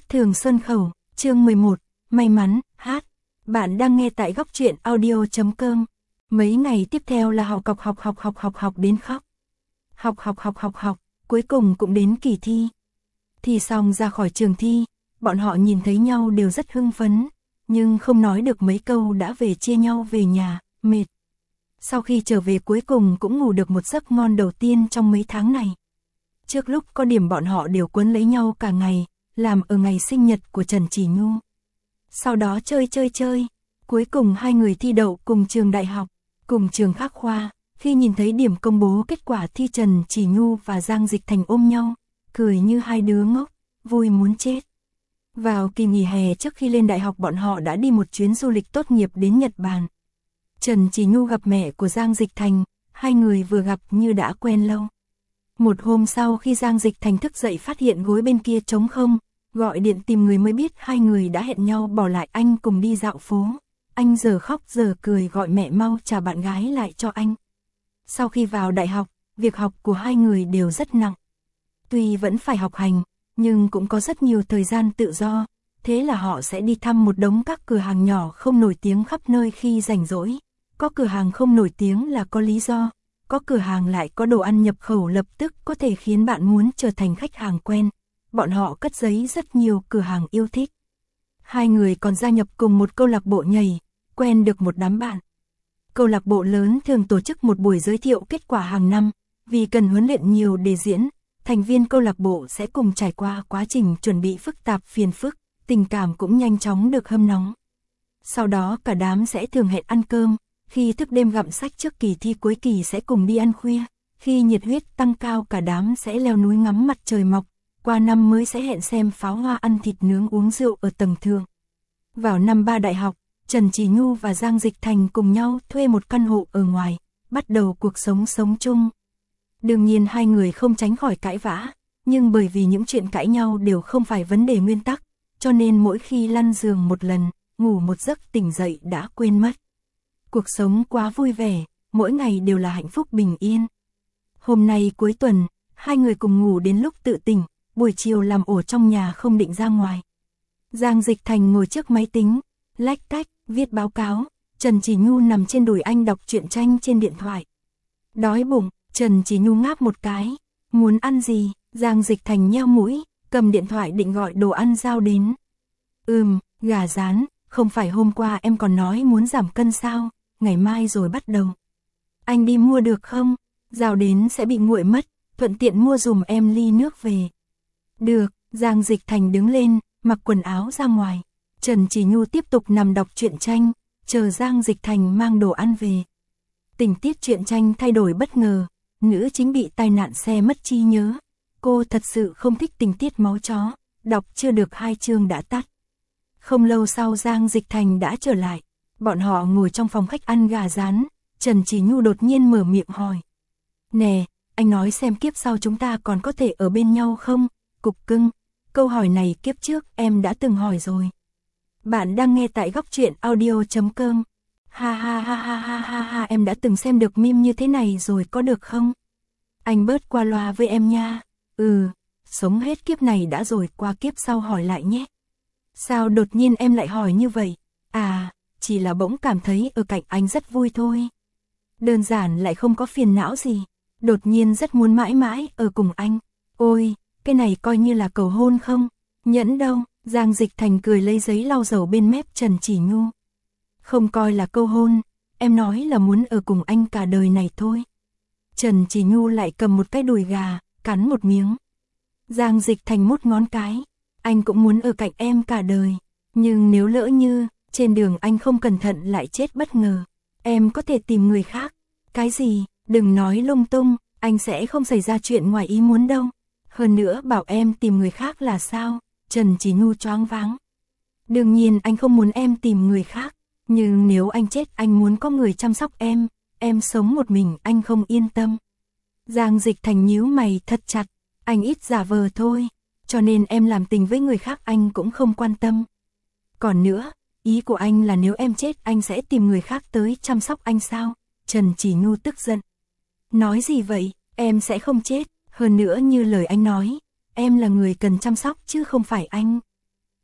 Thường Xuân Khẩu, chương 11, may mắn, hát. Bạn đang nghe tại góc truyện audio.com. Mấy ngày tiếp theo là học đến khóc. Học, cuối cùng cũng đến kỳ thi. Thi xong ra khỏi trường thi, bọn họ nhìn thấy nhau đều rất hưng phấn, nhưng không nói được mấy câu đã về chia nhau về nhà, mệt. Sau khi trở về cuối cùng cũng ngủ được một giấc ngon đầu tiên trong mấy tháng này. Trước lúc có điểm bọn họ đều quấn lấy nhau cả ngày, làm ở ngày sinh nhật của Trần Chỉ Nhu. Sau đó chơi, cuối cùng hai người thi đậu cùng trường đại học, cùng trường khác khoa. Khi nhìn thấy điểm công bố kết quả thi, Trần Chỉ Nhu và Giang Dịch Thành ôm nhau, cười như hai đứa ngốc, vui muốn chết. Vào kỳ nghỉ hè trước khi lên đại học bọn họ đã đi một chuyến du lịch tốt nghiệp đến Nhật Bản. Trần Chỉ Nhu gặp mẹ của Giang Dịch Thành, hai người vừa gặp như đã quen lâu. Một hôm sau khi Giang Dịch Thành thức dậy phát hiện gối bên kia trống không, gọi điện tìm người mới biết hai người đã hẹn nhau bỏ lại anh cùng đi dạo phố. Anh giờ khóc giờ cười gọi mẹ mau trả bạn gái lại cho anh. Sau khi vào đại học, việc học của hai người đều rất nặng. Tuy vẫn phải học hành, nhưng cũng có rất nhiều thời gian tự do, thế là họ sẽ đi thăm một đống các cửa hàng nhỏ không nổi tiếng khắp nơi khi rảnh rỗi. Có cửa hàng không nổi tiếng là có lý do, có cửa hàng lại có đồ ăn nhập khẩu lập tức có thể khiến bạn muốn trở thành khách hàng quen. Bọn họ cất giấy rất nhiều cửa hàng yêu thích. Hai người còn gia nhập cùng một câu lạc bộ nhảy, quen được một đám bạn. Câu lạc bộ lớn thường tổ chức một buổi giới thiệu kết quả hàng năm, vì cần huấn luyện nhiều để diễn, thành viên câu lạc bộ sẽ cùng trải qua quá trình chuẩn bị phức tạp phiền phức, tình cảm cũng nhanh chóng được hâm nóng. Sau đó cả đám sẽ thường hẹn ăn cơm, khi thức đêm gặm sách trước kỳ thi cuối kỳ sẽ cùng đi ăn khuya, khi nhiệt huyết tăng cao cả đám sẽ leo núi ngắm mặt trời mọc, qua năm mới sẽ hẹn xem pháo hoa, ăn thịt nướng, uống rượu ở tầng thượng. Vào năm 3 đại học, Trần Chỉ Nhu và Giang Dịch Thành cùng nhau thuê một căn hộ ở ngoài, bắt đầu cuộc sống chung. Đương nhiên hai người không tránh khỏi cãi vã, nhưng bởi vì những chuyện cãi nhau đều không phải vấn đề nguyên tắc, cho nên mỗi khi lăn giường một lần, ngủ một giấc tỉnh dậy đã quên mất. Cuộc sống quá vui vẻ, mỗi ngày đều là hạnh phúc bình yên. Hôm nay cuối tuần, hai người cùng ngủ đến lúc tự tỉnh, buổi chiều làm ổ trong nhà không định ra ngoài. Giang Dịch Thành ngồi trước máy tính, lách cách, viết báo cáo, Trần Chỉ Nhu nằm trên đùi anh đọc truyện tranh trên điện thoại. Đói bụng, Trần Chỉ Nhu ngáp một cái, muốn ăn gì, Giang Dịch Thành nheo mũi, cầm điện thoại định gọi đồ ăn giao đến. Gà rán, không phải hôm qua em còn nói muốn giảm cân sao, ngày mai rồi bắt đầu. Anh đi mua được không, giao đến sẽ bị nguội mất, thuận tiện mua dùm em ly nước về. Được, Giang Dịch Thành đứng lên, mặc quần áo ra ngoài. Trần Chỉ Nhu tiếp tục nằm đọc truyện tranh, chờ Giang Dịch Thành mang đồ ăn về. Tình tiết truyện tranh thay đổi bất ngờ, nữ chính bị tai nạn xe mất trí nhớ. Cô thật sự không thích tình tiết máu chó, đọc chưa được 2 chương đã tắt. Không lâu sau Giang Dịch Thành đã trở lại, bọn họ ngồi trong phòng khách ăn gà rán, Trần Chỉ Nhu đột nhiên mở miệng hỏi. Nè, anh nói xem kiếp sau chúng ta còn có thể ở bên nhau không, cục cưng, câu hỏi này kiếp trước em đã từng hỏi rồi. Bạn đang nghe tại góc truyện audio.com. Ha, em đã từng xem được meme như thế này rồi có được không? Anh bớt qua loa với em nha. Sống hết kiếp này đã rồi, qua kiếp sau hỏi lại nhé. Sao đột nhiên em lại hỏi như vậy? À, chỉ là bỗng cảm thấy ở cạnh anh rất vui thôi. Đơn giản lại không có phiền não gì. Đột nhiên rất muốn mãi mãi ở cùng anh. Ôi, cái này coi như là cầu hôn không? Nhẫn đâu? Giang Dịch Thành cười lấy giấy lau dầu bên mép Trần Chỉ Nhu. Không coi là câu hôn, em nói là muốn ở cùng anh cả đời này thôi. Trần Chỉ Nhu lại cầm một cái đùi gà, cắn một miếng. Giang Dịch Thành mút ngón cái. Anh cũng muốn ở cạnh em cả đời, nhưng nếu lỡ như trên đường anh không cẩn thận lại chết bất ngờ, em có thể tìm người khác. Cái gì, đừng nói lung tung, anh sẽ không xảy ra chuyện ngoài ý muốn đâu. Hơn nữa bảo em tìm người khác là sao? Trần Chỉ Nhu choáng váng. Đương nhiên anh không muốn em tìm người khác, nhưng nếu anh chết anh muốn có người chăm sóc em sống một mình anh không yên tâm. Giang Dịch Thành nhíu mày thật chặt, anh ít giả vờ thôi, cho nên em làm tình với người khác anh cũng không quan tâm. Còn nữa, ý của anh là nếu em chết anh sẽ tìm người khác tới chăm sóc anh sao? Trần Chỉ Nhu tức giận. Nói gì vậy, em sẽ không chết, hơn nữa như lời anh nói, em là người cần chăm sóc chứ không phải anh.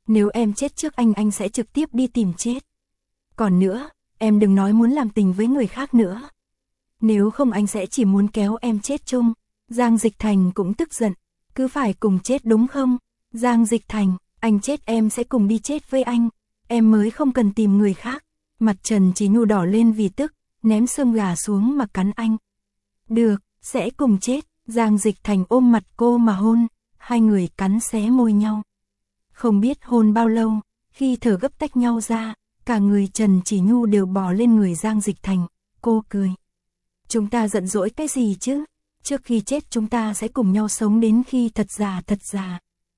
Nếu em chết trước anh sẽ trực tiếp đi tìm chết. Còn nữa, em đừng nói muốn làm tình với người khác nữa. Nếu không anh sẽ chỉ muốn kéo em chết chung. Giang Dịch Thành cũng tức giận. Cứ phải cùng chết đúng không? Giang Dịch Thành, anh chết em sẽ cùng đi chết với anh. Em mới không cần tìm người khác. Mặt Trần Chỉ Nhu đỏ lên vì tức, ném xương gà xuống mà cắn anh. Được, sẽ cùng chết. Giang Dịch Thành ôm mặt cô mà hôn, hai người cắn xé môi nhau. Không biết hôn bao lâu, khi thở gấp tách nhau ra, cả người Trần Chỉ Nhu đều bò lên người Giang Dịch Thành, cô cười. Chúng ta giận dỗi cái gì chứ? Trước khi chết chúng ta sẽ cùng nhau sống đến khi thật già.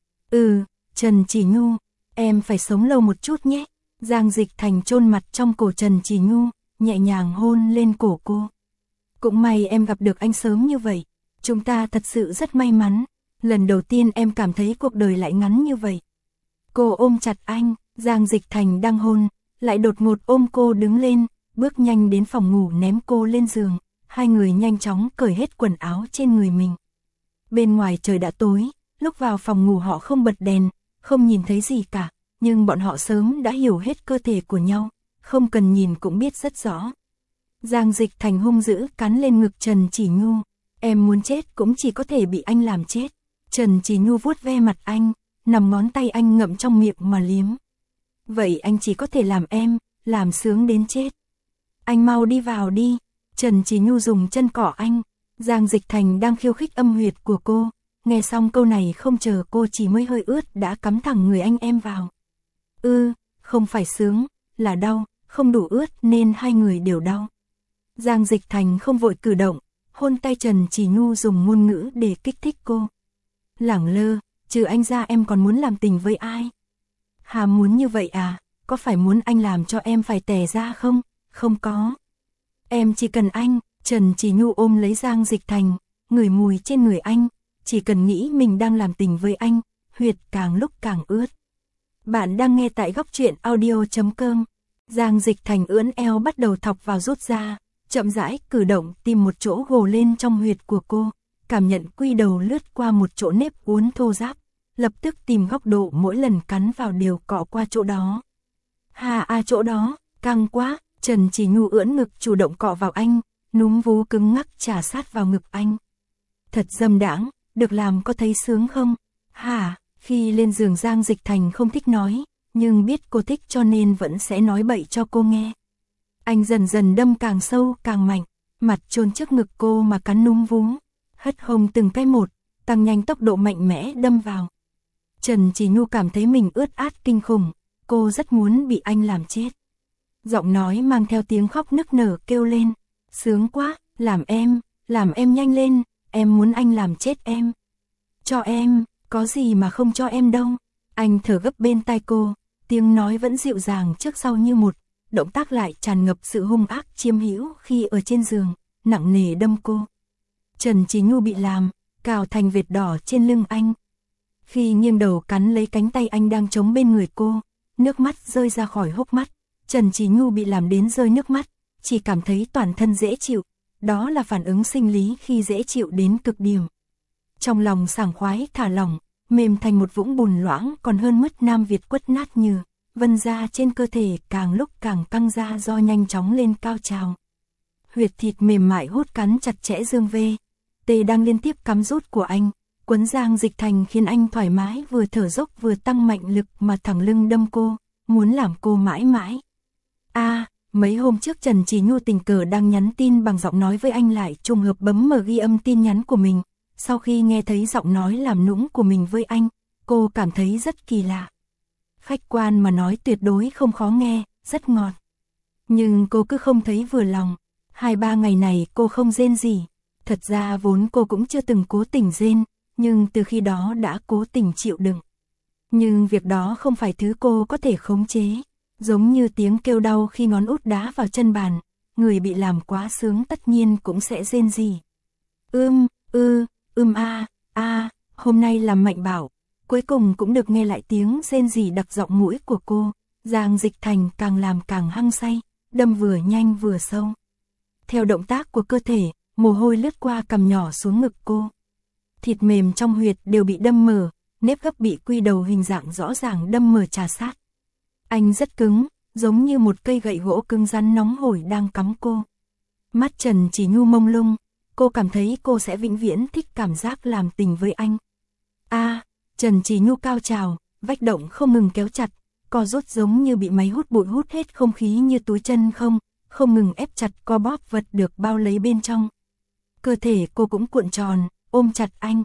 Trần Chỉ Nhu, em phải sống lâu một chút nhé. Giang Dịch Thành chôn mặt trong cổ Trần Chỉ Nhu, nhẹ nhàng hôn lên cổ cô. Cũng may em gặp được anh sớm như vậy. Chúng ta thật sự rất may mắn. Lần đầu tiên em cảm thấy cuộc đời lại ngắn như vậy. Cô ôm chặt anh, Giang Dịch Thành đang hôn, lại đột ngột ôm cô đứng lên, bước nhanh đến phòng ngủ ném cô lên giường. Hai người nhanh chóng cởi hết quần áo trên người mình. Bên ngoài trời đã tối, lúc vào phòng ngủ họ không bật đèn, không nhìn thấy gì cả, nhưng bọn họ sớm đã hiểu hết cơ thể của nhau, không cần nhìn cũng biết rất rõ. Giang Dịch Thành hung dữ cắn lên ngực Trần Chỉ Nhu, em muốn chết cũng chỉ có thể bị anh làm chết. Trần Chỉ Nhu vuốt ve mặt anh, nằm ngón tay anh ngậm trong miệng mà liếm. Vậy anh chỉ có thể làm em, làm sướng đến chết. Anh mau đi vào đi. Trần Chỉ Nhu dùng chân cỏ anh. Giang Dịch Thành đang khiêu khích âm huyệt của cô. Nghe xong câu này không chờ cô chỉ mới hơi ướt đã cắm thẳng người anh em vào. Không phải sướng, là đau, không đủ ướt nên hai người đều đau. Giang Dịch Thành không vội cử động, hôn tay Trần Chỉ Nhu dùng ngôn ngữ để kích thích cô. Lẳng lơ, trừ anh ra em còn muốn làm tình với ai? Hà muốn như vậy à, có phải muốn anh làm cho em phải tè ra không? Không có. Em chỉ cần anh. Trần Chỉ Nhu ôm lấy Giang Dịch Thành, ngửi mùi trên người anh, chỉ cần nghĩ mình đang làm tình với anh, huyệt càng lúc càng ướt. Bạn đang nghe tại góc truyện audio.com. Giang Dịch Thành ưỡn eo bắt đầu thọc vào rút ra, chậm rãi cử động tìm một chỗ gồ lên trong huyệt của cô, cảm nhận quy đầu lướt qua một chỗ nếp uốn thô ráp, lập tức tìm góc độ mỗi lần cắn vào đều cọ qua chỗ đó. Chỗ đó, căng quá. Trần Chỉ Nhu ưỡn ngực chủ động cọ vào anh, núm vú cứng ngắc chà sát vào ngực anh. Thật dâm đãng, được làm có thấy sướng không? Khi lên giường Giang Dịch Thành không thích nói, nhưng biết cô thích cho nên vẫn sẽ nói bậy cho cô nghe. Anh dần dần đâm càng sâu càng mạnh, mặt chôn trước ngực cô mà cắn núm vú, hất hông từng cái một, tăng nhanh tốc độ mạnh mẽ đâm vào. Trần Chỉ Nhu cảm thấy mình ướt át kinh khủng, cô rất muốn bị anh làm chết. Giọng nói mang theo tiếng khóc nức nở kêu lên, sướng quá, làm em nhanh lên, em muốn anh làm chết em. Cho em, có gì mà không cho em đâu. Anh thở gấp bên tai cô, tiếng nói vẫn dịu dàng trước sau như một, động tác lại tràn ngập sự hung ác chiếm hữu khi ở trên giường, nặng nề đâm cô. Trần Chỉ Nhu bị làm, cào thành vệt đỏ trên lưng anh. Khi nghiêng đầu cắn lấy cánh tay anh đang chống bên người cô, nước mắt rơi ra khỏi hốc mắt. Trần Chỉ Nhu bị làm đến rơi nước mắt, chỉ cảm thấy toàn thân dễ chịu, đó là phản ứng sinh lý khi dễ chịu đến cực điểm. Trong lòng sảng khoái thả lỏng, mềm thành một vũng bùn loãng còn hơn mứt Nam Việt quất nát như, vân da trên cơ thể càng lúc càng căng ra do nhanh chóng lên cao trào. Huyệt thịt mềm mại hút cắn chặt chẽ dương vê, tê đang liên tiếp cắm rút của anh, quấn Giang Dịch Thành khiến anh thoải mái vừa thở dốc vừa tăng mạnh lực mà thẳng lưng đâm cô, muốn làm cô mãi mãi. Mấy hôm trước Trần Chỉ Nhu tình cờ đang nhắn tin bằng giọng nói với anh lại trùng hợp bấm mở ghi âm tin nhắn của mình. Sau khi nghe thấy giọng nói làm nũng của mình với anh, cô cảm thấy rất kỳ lạ. Khách quan mà nói tuyệt đối không khó nghe, rất ngọt. Nhưng cô cứ không thấy vừa lòng. 2-3 ngày này cô không rên gì. Thật ra vốn cô cũng chưa từng cố tình rên, nhưng từ khi đó đã cố tình chịu đựng. Nhưng việc đó không phải thứ cô có thể khống chế. Giống như tiếng kêu đau khi ngón út đá vào chân bàn, người bị làm quá sướng tất nhiên cũng sẽ rên rỉ. Hôm nay làm Mạnh bảo, cuối cùng cũng được nghe lại tiếng rên rỉ đặc giọng mũi của cô. Giang Dịch Thành càng làm càng hăng say, đâm vừa nhanh vừa sâu. Theo động tác của cơ thể, mồ hôi lướt qua cằm nhỏ xuống ngực cô. Thịt mềm trong huyệt đều bị đâm mở, nếp gấp bị quy đầu hình dạng rõ ràng đâm mở trà sát. Anh rất cứng, giống như một cây gậy gỗ cứng rắn nóng hổi đang cắm cô. Mắt Trần Chỉ Nhu mông lung, cô cảm thấy cô sẽ vĩnh viễn thích cảm giác làm tình với anh. Trần Chỉ Nhu cao trào, vách động không ngừng kéo chặt, co rút giống như bị máy hút bụi hút hết không khí như túi chân không ngừng ép chặt co bóp vật được bao lấy bên trong. Cơ thể cô cũng cuộn tròn, ôm chặt anh,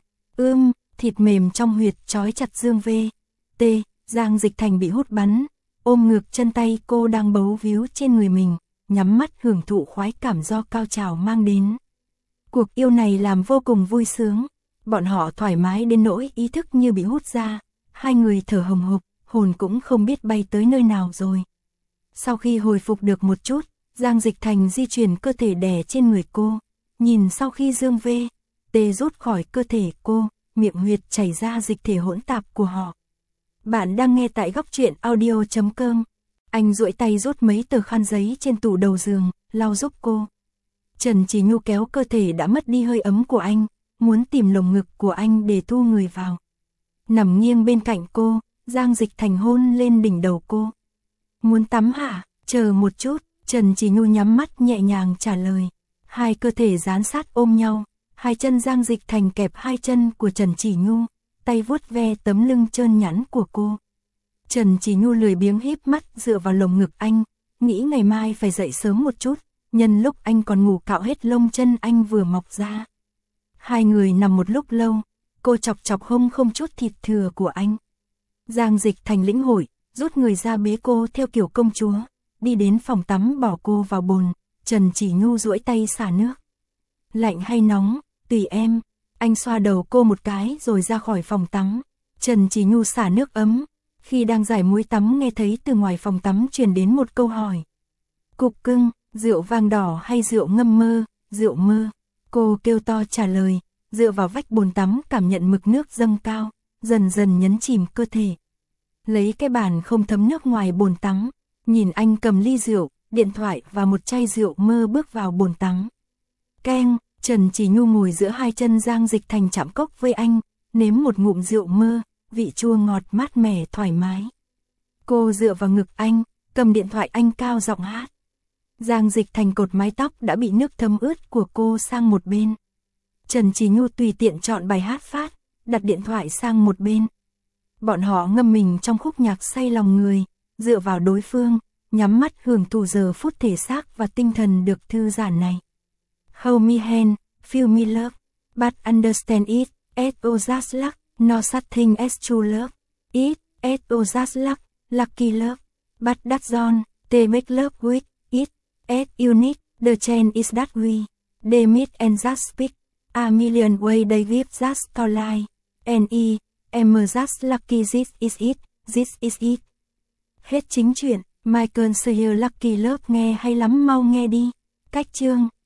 thịt mềm trong huyệt trói chặt Dương V.T. Giang Dịch Thành bị hút bắn, ôm ngược chân tay cô đang bấu víu trên người mình, nhắm mắt hưởng thụ khoái cảm do cao trào mang đến. Cuộc yêu này làm vô cùng vui sướng, bọn họ thoải mái đến nỗi ý thức như bị hút ra, hai người thở hồng hộc, hồn cũng không biết bay tới nơi nào rồi. Sau khi hồi phục được một chút, Giang Dịch Thành di chuyển cơ thể đè trên người cô, nhìn sau khi Dương V.T. rút khỏi cơ thể cô, miệng huyệt chảy ra dịch thể hỗn tạp của họ. Bạn đang nghe tại góc truyện audio.com. Anh duỗi tay rút mấy tờ khăn giấy trên tủ đầu giường, lau giúp cô. Trần Chỉ Nhu kéo cơ thể đã mất đi hơi ấm của anh, muốn tìm lồng ngực của anh để thu người vào. Nằm nghiêng bên cạnh cô, Giang Dịch Thành hôn lên đỉnh đầu cô. Muốn tắm hả? Chờ một chút, Trần Chỉ Nhu nhắm mắt nhẹ nhàng trả lời. Hai cơ thể dán sát ôm nhau, hai chân Giang Dịch Thành kẹp hai chân của Trần Chỉ Nhu, tay vuốt ve tấm lưng trơn nhẵn của cô. Trần Chỉ Nhu lười biếng híp mắt dựa vào lồng ngực anh, nghĩ ngày mai phải dậy sớm một chút, nhân lúc anh còn ngủ cạo hết lông chân anh vừa mọc ra. Hai người nằm một lúc lâu, cô chọc chọc hông không chút thịt thừa của anh. Giang Dịch Thành lĩnh hội, rút người ra bế cô theo kiểu công chúa, đi đến phòng tắm bỏ cô vào bồn, Trần Chỉ Nhu duỗi tay xả nước. Lạnh hay nóng, tùy em. Anh xoa đầu cô một cái rồi ra khỏi phòng tắm. Trần Chỉ Nhu xả nước ấm. Khi đang giải muối tắm nghe thấy từ ngoài phòng tắm truyền đến một câu hỏi. Cục cưng, rượu vang đỏ hay rượu ngâm mơ? Rượu mơ. Cô kêu to trả lời, dựa vào vách bồn tắm cảm nhận mực nước dâng cao, dần dần nhấn chìm cơ thể. Lấy cái bàn không thấm nước ngoài bồn tắm, nhìn anh cầm ly rượu, điện thoại và một chai rượu mơ bước vào bồn tắm. Keng, Trần Chỉ Nhu ngồi giữa hai chân Giang Dịch Thành chạm cốc với anh, nếm một ngụm rượu mơ, vị chua ngọt mát mẻ thoải mái. Cô dựa vào ngực anh, cầm điện thoại anh cao giọng hát. Giang Dịch Thành cột mái tóc đã bị nước thấm ướt của cô sang một bên. Trần Chỉ Nhu tùy tiện chọn bài hát phát, đặt điện thoại sang một bên. Bọn họ ngâm mình trong khúc nhạc say lòng người, dựa vào đối phương, nhắm mắt hưởng thụ giờ phút thể xác và tinh thần được thư giãn này. Hold me hand, feel me love, but understand it, as just luck, no such thing as true love. It, as just luck, lucky love, but that's all, they make love with it, as unique, the change is that we, they meet and just speak, a million way they give just starlight, and am just lucky this is it. Hết chính truyện, Michael Sayer Lucky Love nghe hay lắm mau nghe đi, cách chương.